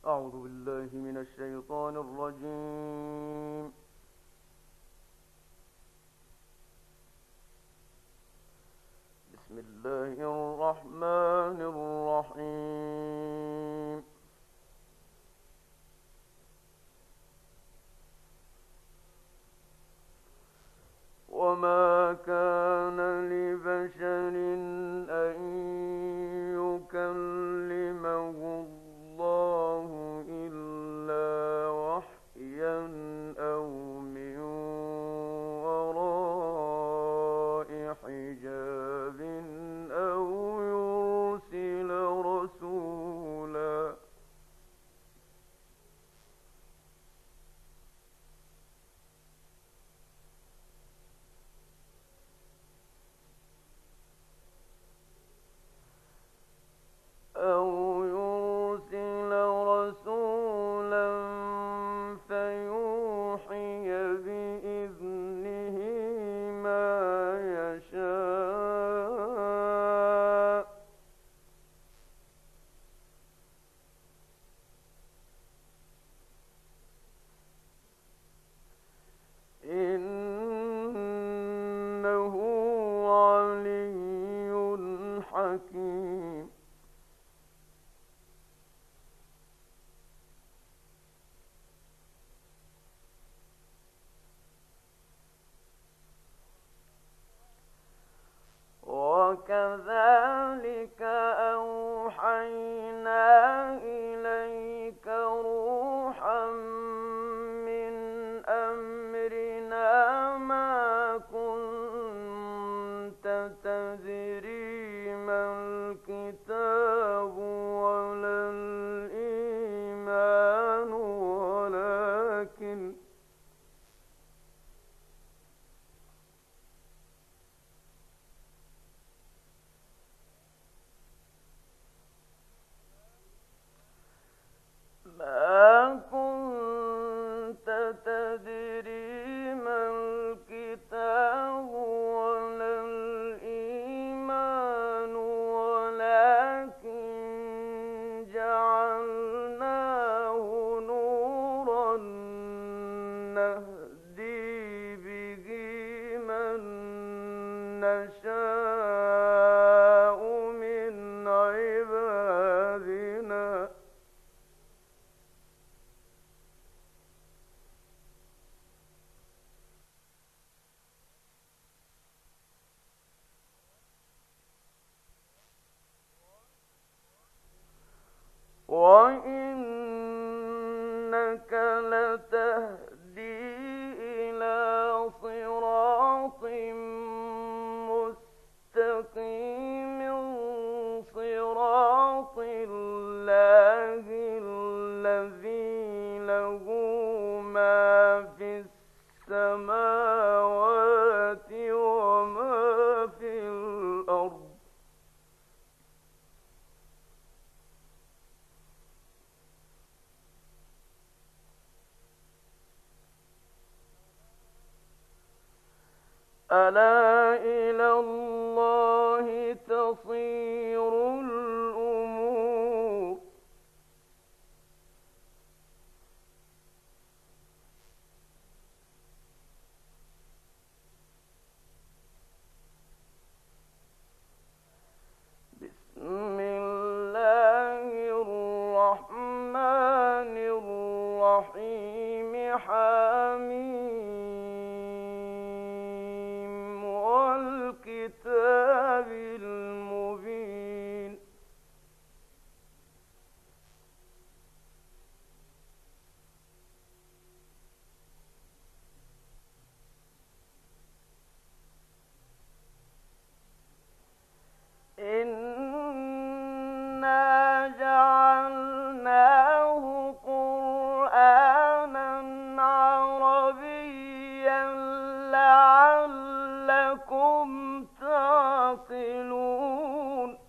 أعوذ بالله من الشيطان الرجيم. بسم الله الرحمن الرحيم. وما كان لبشر أن يكلمه الله إلا وحيا أو من وراء حجاب أو يرسل رسولا فيوحي بإذنه ما يشاء. إنه علي حكيم. وكذلك أوحينا إليك روحا من أمرنا ما كنت تدري ما الكتاب ولا الإيمان ولكن جعلناه نورا نهدي به من نشاء من عبادنا. وإنك لتهدي إلى صراط مستقيم، صراط الله الذي له ما في السماوات وما في الأرض. ألا إلى الله تصير الأمور. بسم الله الرحمن الرحيم. حميم والكتاب المبين. إنا جعلناه قرآنا عربيا لعلكم تعقلون.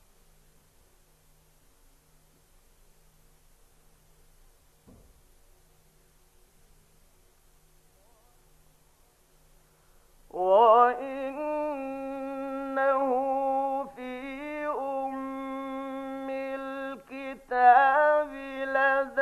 وإنه في أم الكتاب لدى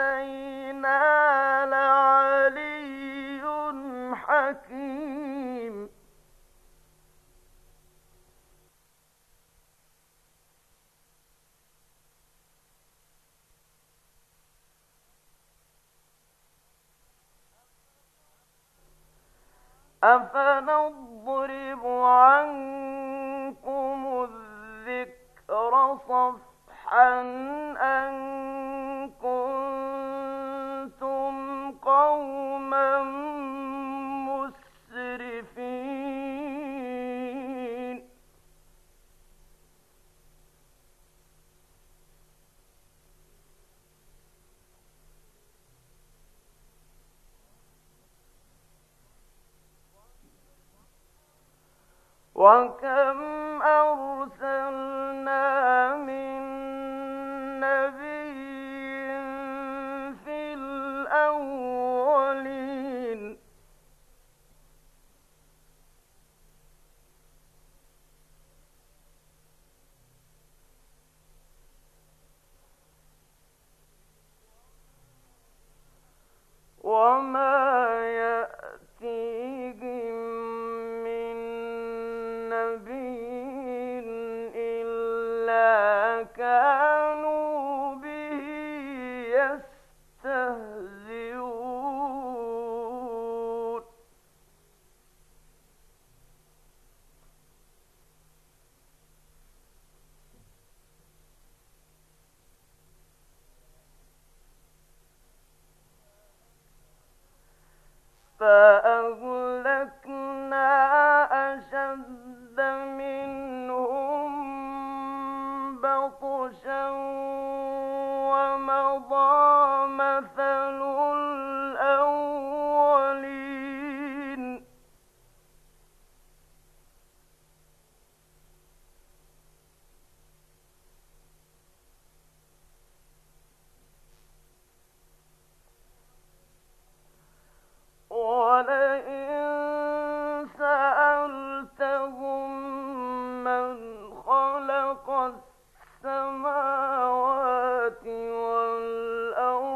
أفنضرب عنكم الذكر صفحا أن كنتم قوما مسرفين وكم أرسلنا من نبي في الأولين وما يأتيهم من نبي إلا كانوا به يستهزئون فأهلكنا أشد منهم بطشا ومضى مثل الأولين ولئن سألتهم من خلق السماوات والأرض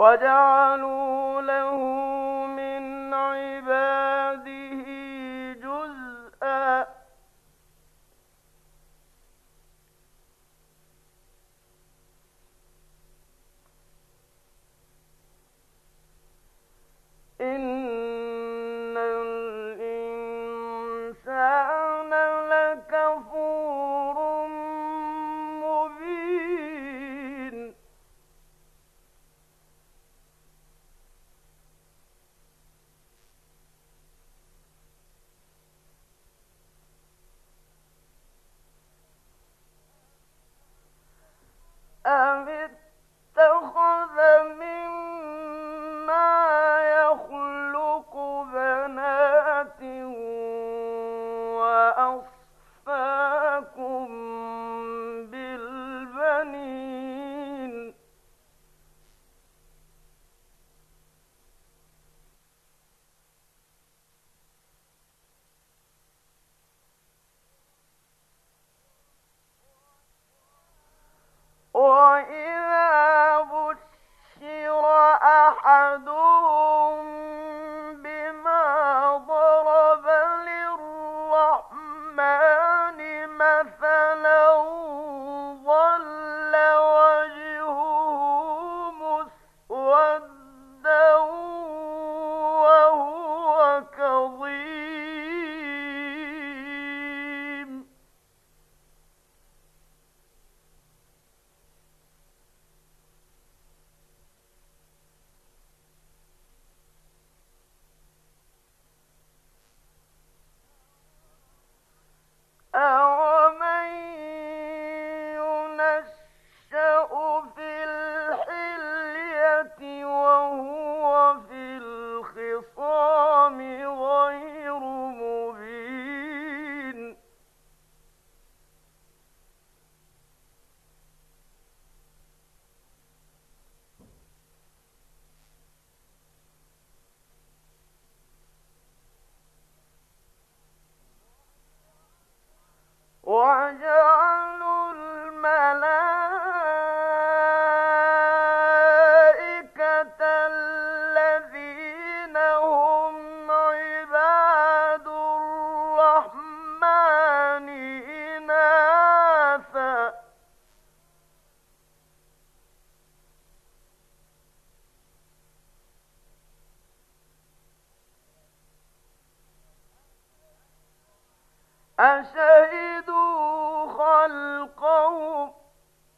وجعلوا له من عباده جزءا إن الإنسان لكفور مبين أم اتخذ مما يخلق بنات وأصفاكم بالبنين وإذا بشر أحدهم بما ضرب للرحمن مثلا ظل وجهه مسودا وهو كظيم أَوَمَن يُنَشَّأُ فِي الْحِلْيَةِ وَهُوَ فِي الْخِصَامِ غَيْرُ مُبِينٍ وَجَعَلُوا الْمَلَائِكَةَ الَّذِينَ هُمْ عِبَادُ الرَّحْمَنِ إِنَاثًا ۚ أَشَهِدُوا خَلْقَهُمْ ۚ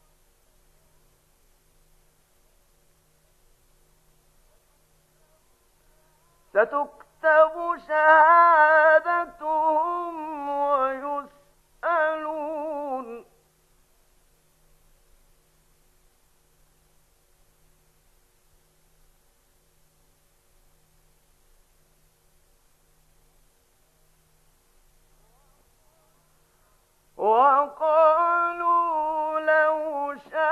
سَتُكْتَبُ شَهَادَتُهُمْ وَيُسْأَلُونَ وَقَالُوا لَوْ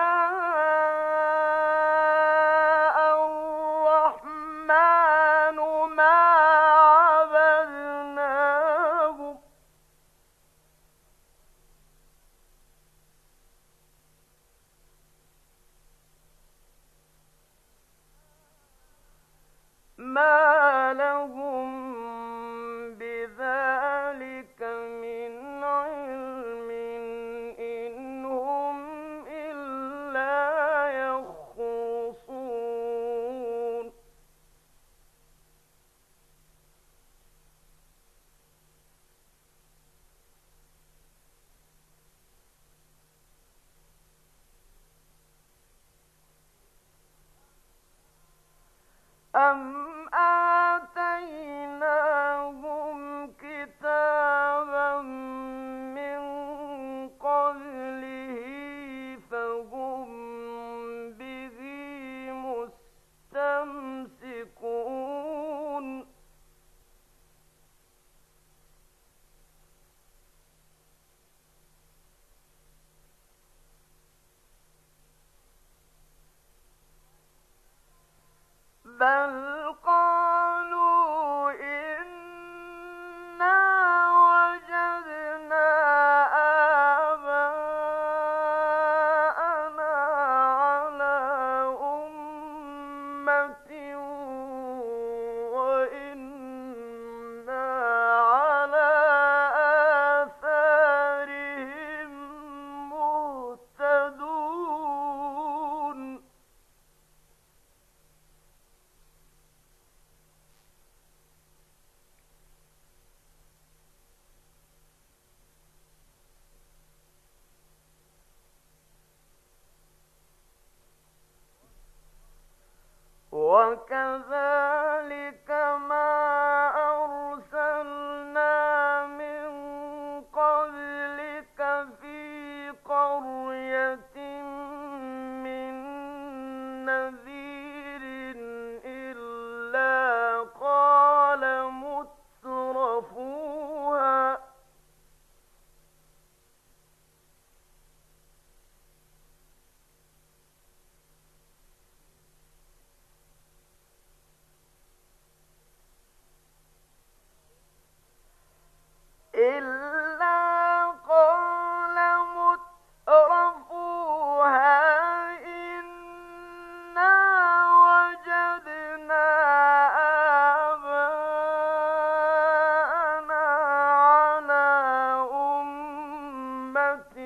شَاءَ الرَّحْمَنُ مَا عَبَدْنَاهُمْ ۗ مَا لَهُم بِذَٰلِكَ مِنْ عِلْمٍ إِنْ هُمْ إِلَّا يَخْرُصُونَ أَمْ آتَيْنَاهُمْ كِتَابًا مِّن قَبْلِهِ فَهُم بِهِ مُسْتَمْسِكُونَ بَلْ وكذلك ما أرسلنا من قبلك في قرية من نذير إلا قال مترفوها إنا وجدنا آباءنا على أمة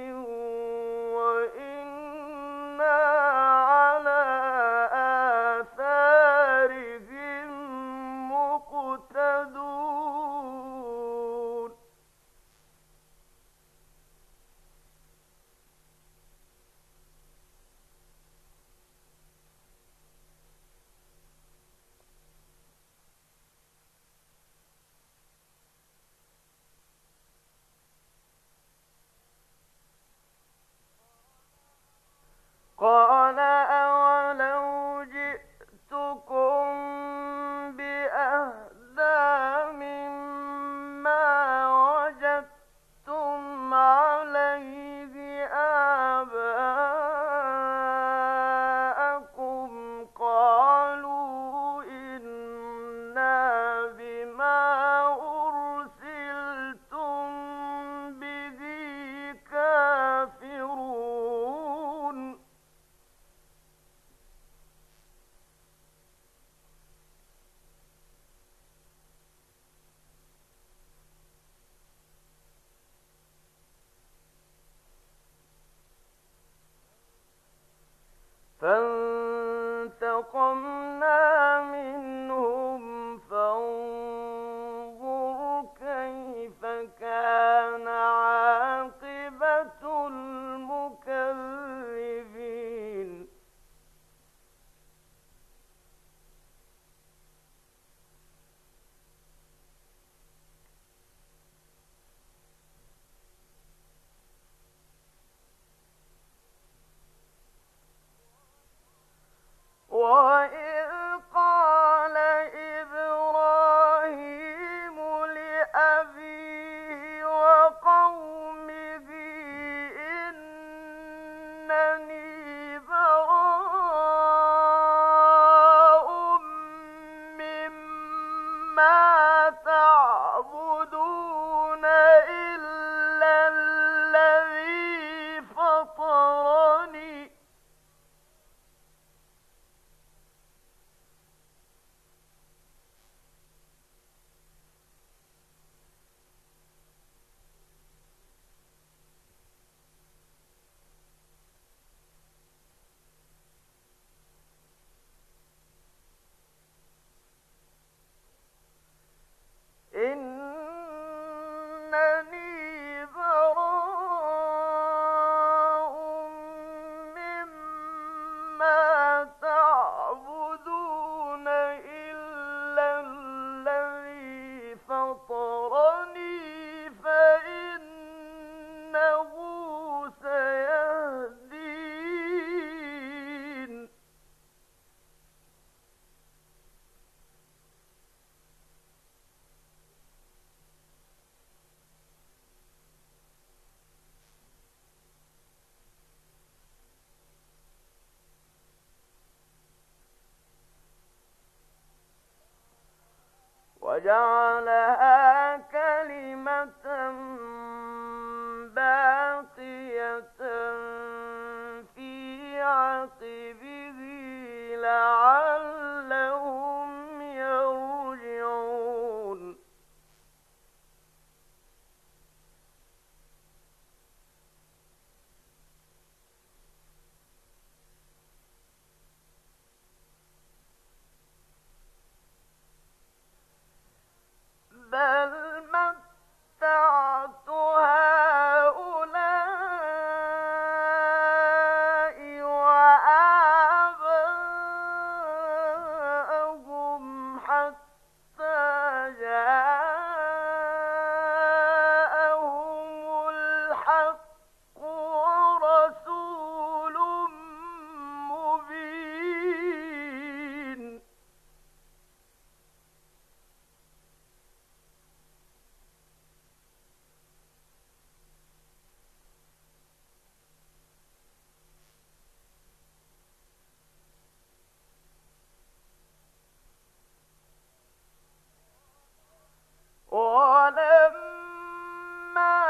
وإنا على آثارهم مقتدون قال أولو جئتكم بأهدى مما وجدتم عليه آباءكم قالوا إنا بما أرسلتم به كافرون فانتقمنا منهم فانظر كيف كان عاقبة المكذبين وإذ قال إبراهيم لأبيه وقومه إنني براء مما تعبدون إلا الذي فطرني إنني براء مما تعبدون إلا الذي فطرني فإنه سيهدين وجعلها كلمة باقية في عقبه لعلهم يرجعون بل متعت هؤلاء وآباءهم حتى جاءهم الحق ورسول مبين ولما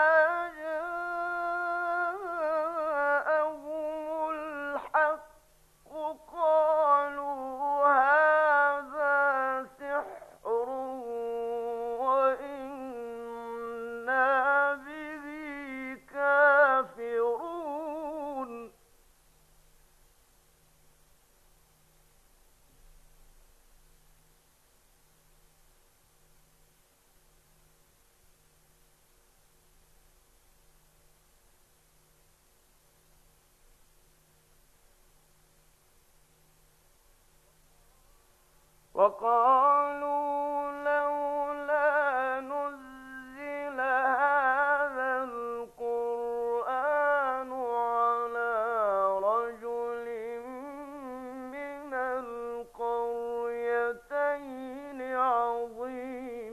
جاءهم الحق قالوا هذا سحر وإنا به كافرون وقالوا لولا نزل هذا القرآن على رجل من القريتين عظيم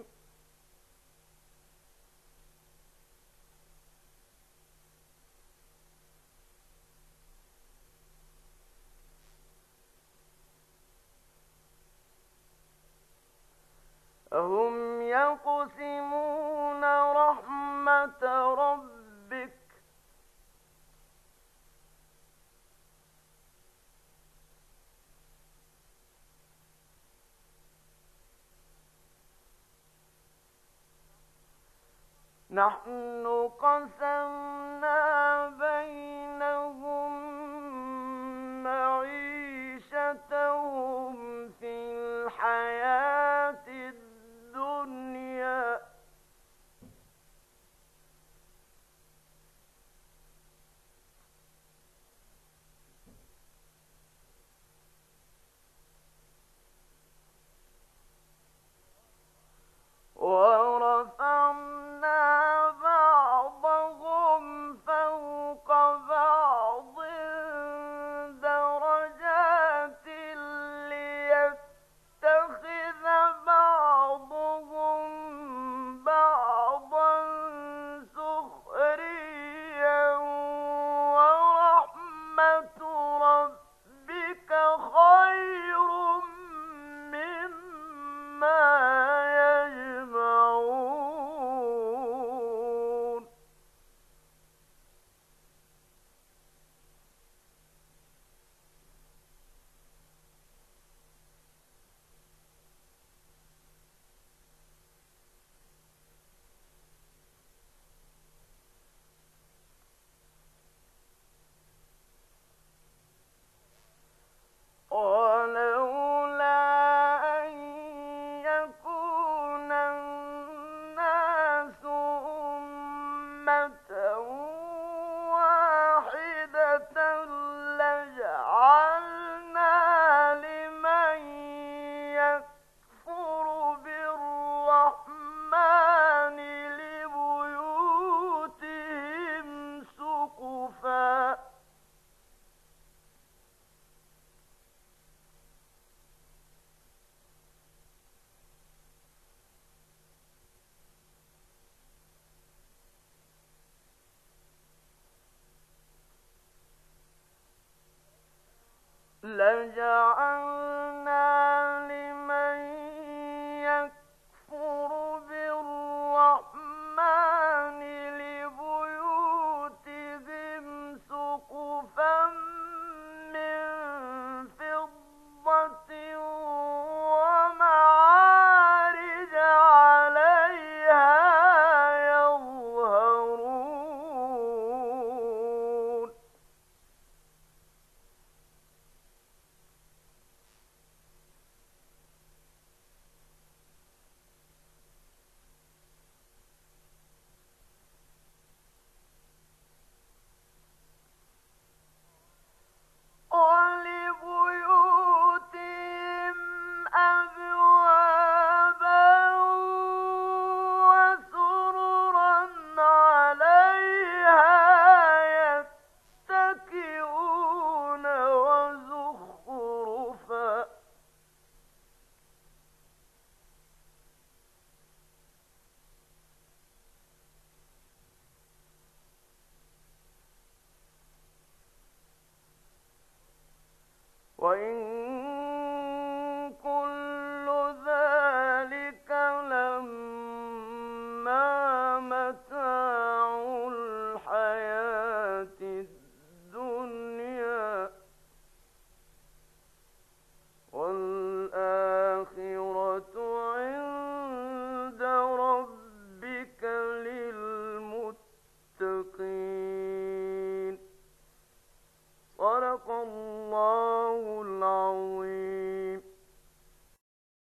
أهم يقسمون رحمة ربك نحن قسمنا بينهم معيشتهم في الحياة الدنيا ورفعنا بعضهم فوق بعض درجات ليتخذ بعضهم بعضا سخريا ورحمة ربك خير مما يجمعون ولولا أن يكون الناس أمة واحدة لجعلنا لمن يكفر بالرحمن لبيوتهم سقفا لجعلنا